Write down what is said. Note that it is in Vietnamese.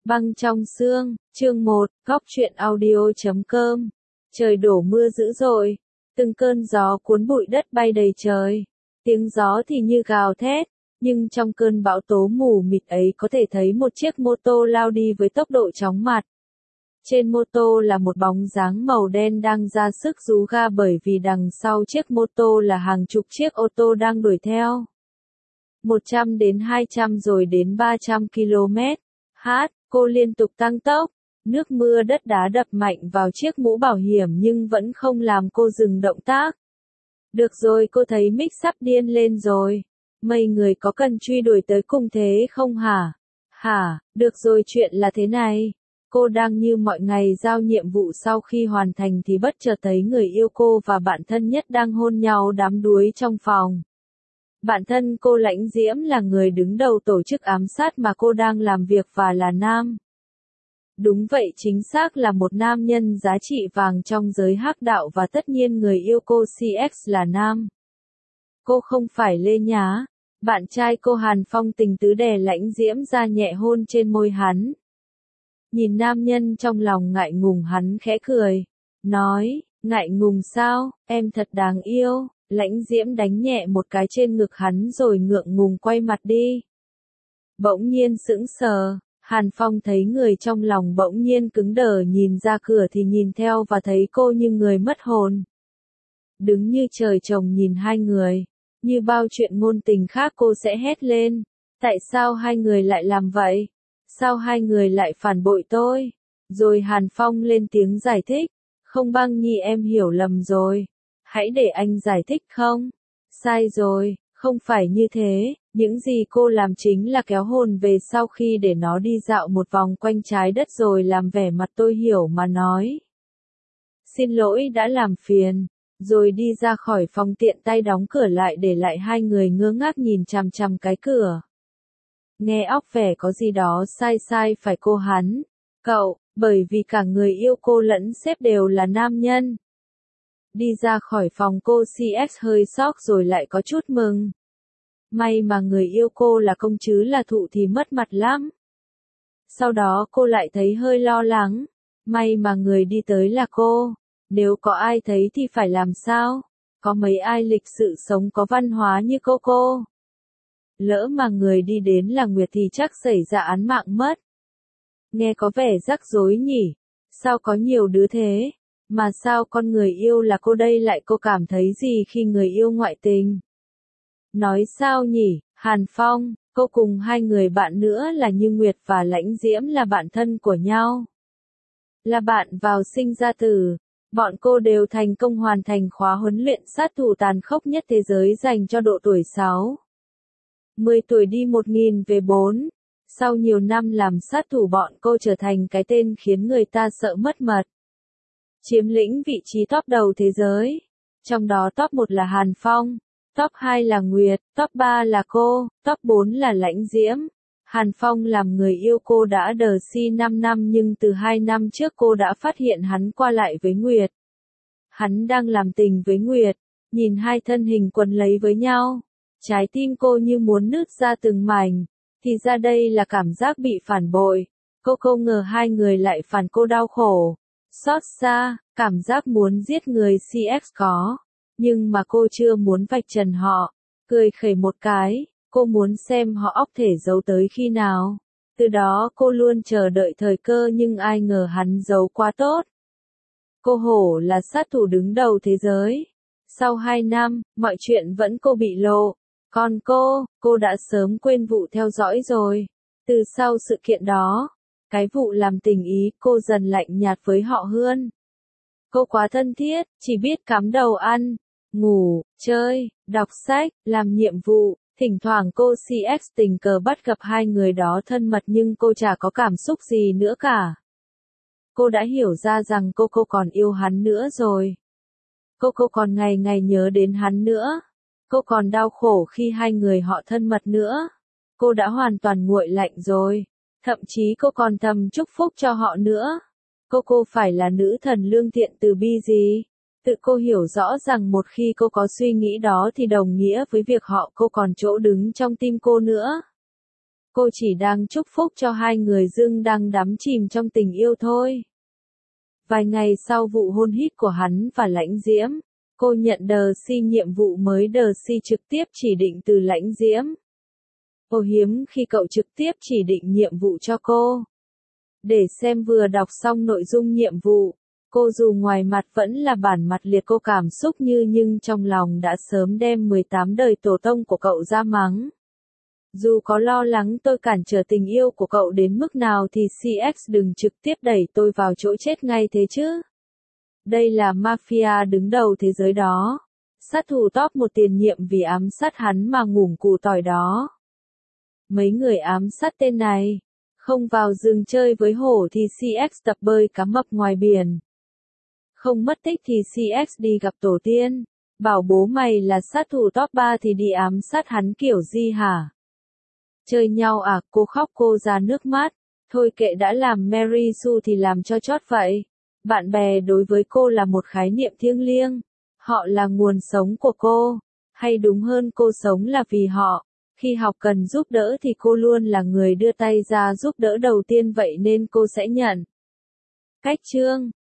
Băng trong sương, chương 1, góc truyện audio.com. Trời đổ mưa dữ dội, từng cơn gió cuốn bụi đất bay đầy trời. Tiếng gió thì như gào thét, nhưng trong cơn bão tố mù mịt ấy có thể thấy một chiếc mô tô lao đi với tốc độ chóng mặt. Trên mô tô là một bóng dáng màu đen đang ra sức rú ga bởi vì đằng sau chiếc mô tô là hàng chục chiếc ô tô đang đuổi theo. 100 đến 200 rồi đến 300 km. Cô liên tục tăng tốc, nước mưa đất đá đập mạnh vào chiếc mũ bảo hiểm nhưng vẫn không làm cô dừng động tác. Được rồi, cô thấy Mick sắp điên lên rồi. Mấy người có cần truy đuổi tới cùng thế không hả? Được rồi, chuyện là thế này. Cô đang như mọi ngày giao nhiệm vụ, sau khi hoàn thành thì bất chợt thấy người yêu cô và bạn thân nhất đang hôn nhau đắm đuối trong phòng. Bạn thân cô Lãnh Diễm là người đứng đầu tổ chức ám sát mà cô đang làm việc và là nam. Đúng vậy, chính xác là một nam nhân giá trị vàng trong giới hắc đạo, và tất nhiên người yêu cô CX là nam. Cô không phải Lê Nhá. Bạn trai cô Hàn Phong tình tứ đè Lãnh Diễm ra nhẹ hôn trên môi hắn. Nhìn nam nhân trong lòng ngại ngùng, hắn khẽ cười. Nói, ngại ngùng sao, em thật đáng yêu. Lãnh Diễm đánh nhẹ một cái trên ngực hắn rồi ngượng ngùng quay mặt đi. Bỗng nhiên sững sờ, Hàn Phong thấy người trong lòng bỗng nhiên cứng đờ, nhìn ra cửa thì nhìn theo và thấy cô như người mất hồn. Đứng như trời trồng nhìn hai người, như bao chuyện ngôn tình khác cô sẽ hét lên. Tại sao hai người lại làm vậy? Sao hai người lại phản bội tôi? Rồi Hàn Phong lên tiếng giải thích. Không, Băng Nhi, em hiểu lầm rồi. Hãy để anh giải thích không? Sai rồi, không phải như thế, những gì cô làm chính là kéo hồn về sau khi để nó đi dạo một vòng quanh trái đất rồi làm vẻ mặt tôi hiểu mà nói. Xin lỗi đã làm phiền, rồi đi ra khỏi phòng, tiện tay đóng cửa lại để lại hai người ngơ ngác nhìn chằm chằm cái cửa. Nghe óc vẻ có gì đó sai sai phải cô hắn, cậu, bởi vì cả người yêu cô lẫn sếp đều là nam nhân. Đi ra khỏi phòng, cô CX hơi sốc rồi lại có chút mừng. May mà người yêu cô là công chứ là thụ thì mất mặt lắm. Sau đó cô lại thấy hơi lo lắng. May mà người đi tới là cô. Nếu có ai thấy thì phải làm sao? Có mấy ai lịch sự sống có văn hóa như cô. Lỡ mà người đi đến là Nguyệt thì chắc xảy ra án mạng mất. Nghe có vẻ rắc rối nhỉ? Sao có nhiều đứa thế? Mà sao con người yêu là cô đây lại cô cảm thấy gì khi người yêu ngoại tình? Nói sao nhỉ, Hàn Phong, cô cùng hai người bạn nữa là Như Nguyệt và Lãnh Diễm là bạn thân của nhau. Là bạn vào sinh ra tử, bọn cô đều thành công hoàn thành khóa huấn luyện sát thủ tàn khốc nhất thế giới dành cho độ tuổi 10 tuổi đi 1000 về 4. Sau nhiều năm làm sát thủ, bọn cô trở thành cái tên khiến người ta sợ mất mật. Chiếm lĩnh vị trí top đầu thế giới. Trong đó top 1 là Hàn Phong, top 2 là Nguyệt, top 3 là cô, top 4 là Lãnh Diễm. Hàn Phong làm người yêu cô đã đờ si 5 năm, nhưng từ 2 năm trước cô đã phát hiện hắn qua lại với Nguyệt. Hắn đang làm tình với Nguyệt, nhìn hai thân hình quấn lấy với nhau. Trái tim cô như muốn nứt ra từng mảnh, thì ra đây là cảm giác bị phản bội. Cô không ngờ hai người lại phản cô, đau khổ. Xót xa, cảm giác muốn giết người CX có, nhưng mà cô chưa muốn vạch trần họ. Cười khẩy một cái, cô muốn xem họ óc thể giấu tới khi nào. Từ đó cô luôn chờ đợi thời cơ, nhưng ai ngờ hắn giấu quá tốt. Cô hổ là sát thủ đứng đầu thế giới. Sau 2 năm, mọi chuyện vẫn cô bị lộ. Còn cô đã sớm quên vụ theo dõi rồi. Từ sau sự kiện đó, cái vụ làm tình ý, cô dần lạnh nhạt với họ hơn. Cô quá thân thiết, chỉ biết cắm đầu ăn, ngủ, chơi, đọc sách, làm nhiệm vụ. Thỉnh thoảng cô CX tình cờ bắt gặp hai người đó thân mật, nhưng cô chả có cảm xúc gì nữa cả. Cô đã hiểu ra rằng cô còn yêu hắn nữa rồi. Cô còn ngày ngày nhớ đến hắn nữa. Cô còn đau khổ khi hai người họ thân mật nữa. Cô đã hoàn toàn nguội lạnh rồi. Thậm chí cô còn thầm chúc phúc cho họ nữa. Cô phải là nữ thần lương thiện từ bi gì? Tự cô hiểu rõ rằng một khi cô có suy nghĩ đó thì đồng nghĩa với việc họ cô còn chỗ đứng trong tim cô nữa. Cô chỉ đang chúc phúc cho hai người Dương đang đắm chìm trong tình yêu thôi. Vài ngày sau vụ hôn hít của hắn và Lãnh Diễm, cô nhận Darcy nhiệm vụ mới. Darcy trực tiếp chỉ định từ Lãnh Diễm. Ô hiếm khi cậu trực tiếp chỉ định nhiệm vụ cho cô. Để xem vừa đọc xong nội dung nhiệm vụ, cô dù ngoài mặt vẫn là bản mặt liệt cô cảm xúc nhưng trong lòng đã sớm đem 18 đời tổ tông của cậu ra mắng. Dù có lo lắng tôi cản trở tình yêu của cậu đến mức nào thì CX đừng trực tiếp đẩy tôi vào chỗ chết ngay thế chứ. Đây là mafia đứng đầu thế giới đó. Sát thủ top 1 tiền nhiệm vì ám sát hắn mà ngủm củ tỏi đó. Mấy người ám sát tên này, không vào rừng chơi với hổ thì CX tập bơi cá mập ngoài biển. Không mất tích thì CX đi gặp tổ tiên. Bảo bố mày là sát thủ top 3 thì đi ám sát hắn kiểu gì hả? Chơi nhau à? Cô khóc cô ra nước mắt. Thôi kệ đã làm Mary Sue thì làm cho chót vậy. Bạn bè đối với cô là một khái niệm thiêng liêng. Họ là nguồn sống của cô. Hay đúng hơn cô sống là vì họ. Khi học cần giúp đỡ thì cô luôn là người đưa tay ra giúp đỡ đầu tiên vậy nên cô sẽ nhận. Cách chương